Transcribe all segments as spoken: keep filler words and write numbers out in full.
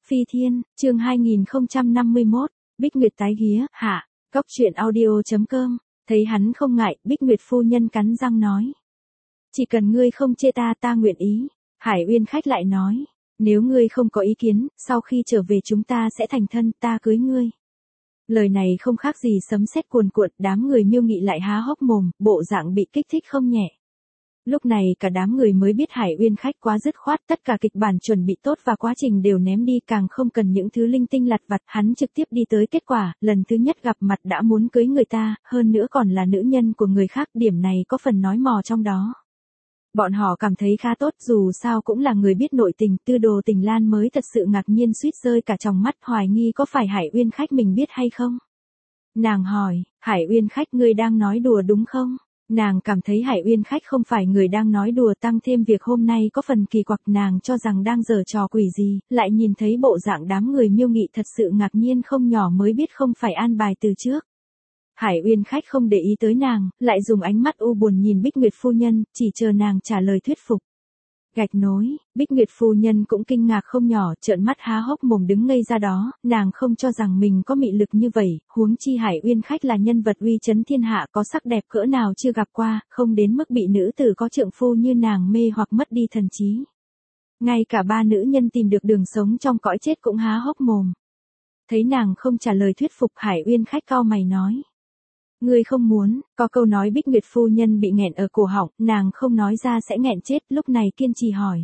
Phi Thiên, chương hai nghìn không trăm năm mươi mốt, Bích Nguyệt tái ghía, hạ, cóc truyện audio chấm com, thấy hắn không ngại, Bích Nguyệt phu nhân cắn răng nói. Chỉ cần ngươi không chê ta ta nguyện ý, Hải Uyên khách lại nói, nếu ngươi không có ý kiến, sau khi trở về chúng ta sẽ thành thân, ta cưới ngươi. Lời này không khác gì sấm sét cuồn cuộn, đám người Miêu Nghị lại há hốc mồm, bộ dạng bị kích thích không nhẹ. Lúc này cả đám người mới biết Hải Uyên khách quá dứt khoát, tất cả kịch bản chuẩn bị tốt và quá trình đều ném đi, càng không cần những thứ linh tinh lặt vặt, hắn trực tiếp đi tới kết quả, lần thứ nhất gặp mặt đã muốn cưới người ta, hơn nữa còn là nữ nhân của người khác, điểm này có phần nói mò trong đó. Bọn họ cảm thấy khá tốt, dù sao cũng là người biết nội tình, Tư Đồ Tình Lan mới thật sự ngạc nhiên suýt rơi cả tròng mắt, hoài nghi có phải Hải Uyên khách mình biết hay không. Nàng hỏi, Hải Uyên khách ngươi đang nói đùa đúng không? Nàng cảm thấy Hải Uyên khách không phải người đang nói đùa, tăng thêm việc hôm nay có phần kỳ quặc, nàng cho rằng đang giở trò quỷ gì, lại nhìn thấy bộ dạng đám người Miêu Nghị thật sự ngạc nhiên không nhỏ mới biết không phải an bài từ trước. Hải Uyên khách không để ý tới nàng, lại dùng ánh mắt u buồn nhìn Bích Nguyệt phu nhân, chỉ chờ nàng trả lời thuyết phục. Gạch nối, Bích Nguyệt phu nhân cũng kinh ngạc không nhỏ, trợn mắt há hốc mồm đứng ngây ra đó, nàng không cho rằng mình có mị lực như vậy, huống chi Hải Uyên khách là nhân vật uy chấn thiên hạ, có sắc đẹp cỡ nào chưa gặp qua, không đến mức bị nữ tử có trượng phu như nàng mê hoặc mất đi thần trí. Ngay cả ba nữ nhân tìm được đường sống trong cõi chết cũng há hốc mồm. Thấy nàng không trả lời thuyết phục, Hải Uyên khách cau mày nói. Ngươi không muốn, có câu nói Bích Nguyệt phu nhân bị nghẹn ở cổ họng, nàng không nói ra sẽ nghẹn chết, lúc này kiên trì hỏi.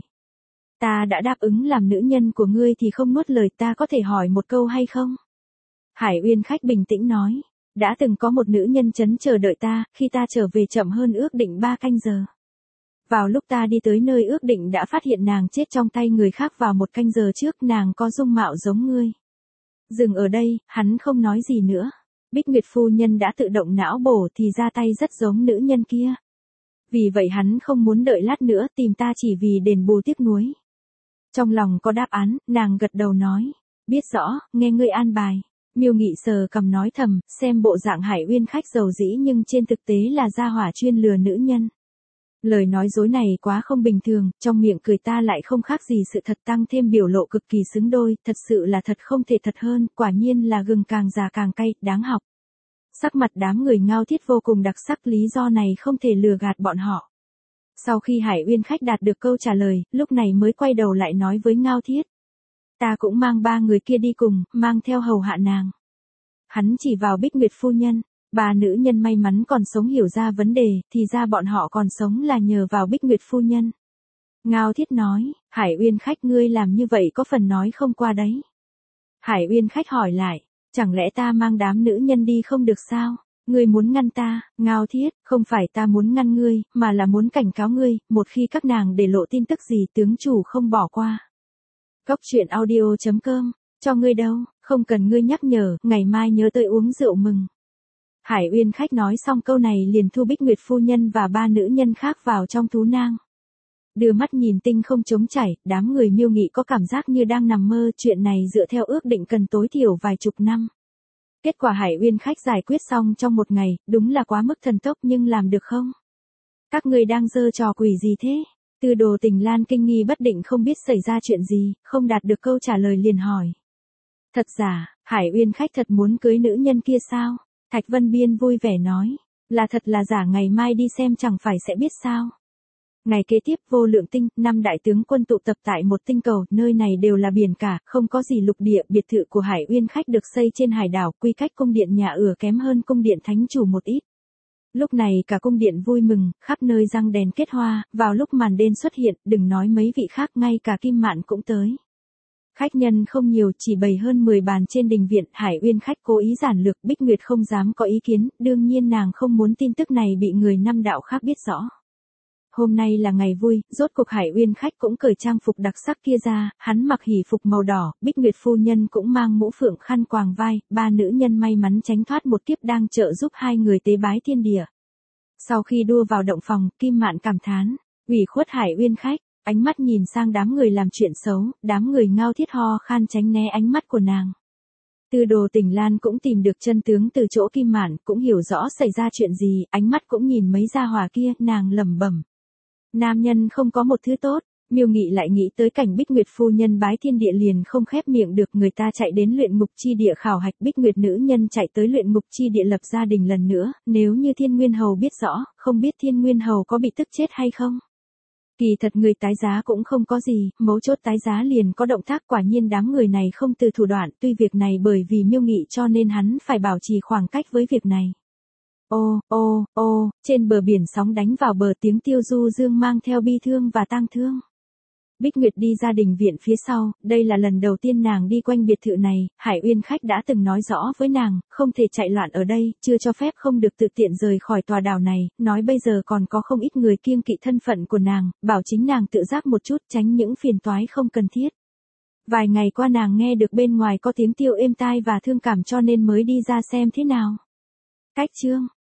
Ta đã đáp ứng làm nữ nhân của ngươi thì không nuốt lời, ta có thể hỏi một câu hay không? Hải Uyên khách bình tĩnh nói, đã từng có một nữ nhân chấn chờ đợi ta, khi ta trở về chậm hơn ước định ba canh giờ. Vào lúc ta đi tới nơi ước định đã phát hiện nàng chết trong tay người khác vào một canh giờ trước, nàng có dung mạo giống ngươi. Dừng ở đây, hắn không nói gì nữa. Bích Nguyệt phu nhân đã tự động não bổ thì ra tay rất giống nữ nhân kia. Vì vậy hắn không muốn đợi lát nữa tìm ta chỉ vì đền bù tiếc nuối. Trong lòng có đáp án, nàng gật đầu nói. Biết rõ, nghe ngươi an bài. Miêu Nghị sờ cầm nói thầm, xem bộ dạng Hải Uyên khách giàu dĩ nhưng trên thực tế là gia hỏa chuyên lừa nữ nhân. Lời nói dối này quá không bình thường, trong miệng cười ta lại không khác gì sự thật, tăng thêm biểu lộ cực kỳ xứng đôi, thật sự là thật không thể thật hơn, quả nhiên là gừng càng già càng cay, đáng học. Sắc mặt đám người Ngao Thiết vô cùng đặc sắc, lý do này không thể lừa gạt bọn họ. Sau khi Hải Uyên khách đạt được câu trả lời, lúc này mới quay đầu lại nói với Ngao Thiết. Ta cũng mang ba người kia đi cùng, mang theo hầu hạ nàng. Hắn chỉ vào Bích Nguyệt phu nhân. Ba nữ nhân may mắn còn sống hiểu ra vấn đề, thì ra bọn họ còn sống là nhờ vào Bích Nguyệt phu nhân. Ngao Thiết nói, Hải Uyên khách ngươi làm như vậy có phần nói không qua đấy. Hải Uyên khách hỏi lại, chẳng lẽ ta mang đám nữ nhân đi không được sao? Ngươi muốn ngăn ta? Ngao Thiết, không phải ta muốn ngăn ngươi, mà là muốn cảnh cáo ngươi, một khi các nàng để lộ tin tức gì tướng chủ không bỏ qua. Cóc truyện audio chấm com, cho ngươi đâu, không cần ngươi nhắc nhở, ngày mai nhớ tới uống rượu mừng. Hải Uyên khách nói xong câu này liền thu Bích Nguyệt phu nhân và ba nữ nhân khác vào trong thú nang. Đưa mắt nhìn tinh không trống chảy, đám người Miêu Nghị có cảm giác như đang nằm mơ, chuyện này dựa theo ước định cần tối thiểu vài chục năm. Kết quả Hải Uyên khách giải quyết xong trong một ngày, đúng là quá mức thần tốc, nhưng làm được không? Các người đang giơ trò quỷ gì thế? Tư Đồ Tình Lan kinh nghi bất định không biết xảy ra chuyện gì, không đạt được câu trả lời liền hỏi. Thật giả, Hải Uyên khách thật muốn cưới nữ nhân kia sao? Thạch Vân Biên vui vẻ nói, là thật là giả ngày mai đi xem chẳng phải sẽ biết sao. Ngày kế tiếp Vô Lượng Tinh, năm đại tướng quân tụ tập tại một tinh cầu, nơi này đều là biển cả, không có gì lục địa, biệt thự của Hải Uyên khách được xây trên hải đảo, quy cách cung điện nhà ở kém hơn cung điện thánh chủ một ít. Lúc này cả cung điện vui mừng, khắp nơi răng đèn kết hoa, vào lúc màn đêm xuất hiện, đừng nói mấy vị khác, ngay cả Kim Mạn cũng tới. Khách nhân không nhiều, chỉ bày hơn mười bàn trên đình viện, Hải Uyên khách cố ý giản lược, Bích Nguyệt không dám có ý kiến, đương nhiên nàng không muốn tin tức này bị người năm đạo khác biết rõ. Hôm nay là ngày vui, rốt cuộc Hải Uyên khách cũng cởi trang phục đặc sắc kia ra, hắn mặc hỷ phục màu đỏ, Bích Nguyệt phu nhân cũng mang mũ phượng khăn quàng vai, ba nữ nhân may mắn tránh thoát một kiếp đang trợ giúp hai người tế bái thiên địa. Sau khi đua vào động phòng, Kim Mạn cảm thán, ủy khuất Hải Uyên khách. Ánh mắt nhìn sang đám người làm chuyện xấu, đám người Ngao Thiết ho khan tránh né ánh mắt của nàng. Tư Đồ Tình Lan cũng tìm được chân tướng từ chỗ Kim Mạn, cũng hiểu rõ xảy ra chuyện gì, ánh mắt cũng nhìn mấy gia hỏa kia, nàng lẩm bẩm. Nam nhân không có một thứ tốt, Miêu Nghị lại nghĩ tới cảnh Bích Nguyệt phu nhân bái thiên địa liền không khép miệng được, người ta chạy đến luyện ngục chi địa khảo hạch, Bích Nguyệt nữ nhân chạy tới luyện ngục chi địa lập gia đình lần nữa, nếu như Thiên Nguyên Hầu biết rõ, không biết Thiên Nguyên Hầu có bị tức chết hay không? Kỳ thật người tái giá cũng không có gì, mấu chốt tái giá liền có động tác, quả nhiên đám người này không từ thủ đoạn, tuy việc này bởi vì Miêu Nghị cho nên hắn phải bảo trì khoảng cách với việc này. Ô, ô, ô, trên bờ biển sóng đánh vào bờ, tiếng tiêu du dương mang theo bi thương và tang thương. Bích Nguyệt đi ra đình viện phía sau, đây là lần đầu tiên nàng đi quanh biệt thự này, Hải Uyên khách đã từng nói rõ với nàng, không thể chạy loạn ở đây, chưa cho phép không được tự tiện rời khỏi tòa đảo này, nói bây giờ còn có không ít người kiêng kỵ thân phận của nàng, bảo chính nàng tự giác một chút, tránh những phiền toái không cần thiết. Vài ngày qua nàng nghe được bên ngoài có tiếng tiêu êm tai và thương cảm cho nên mới đi ra xem thế nào. Cách chương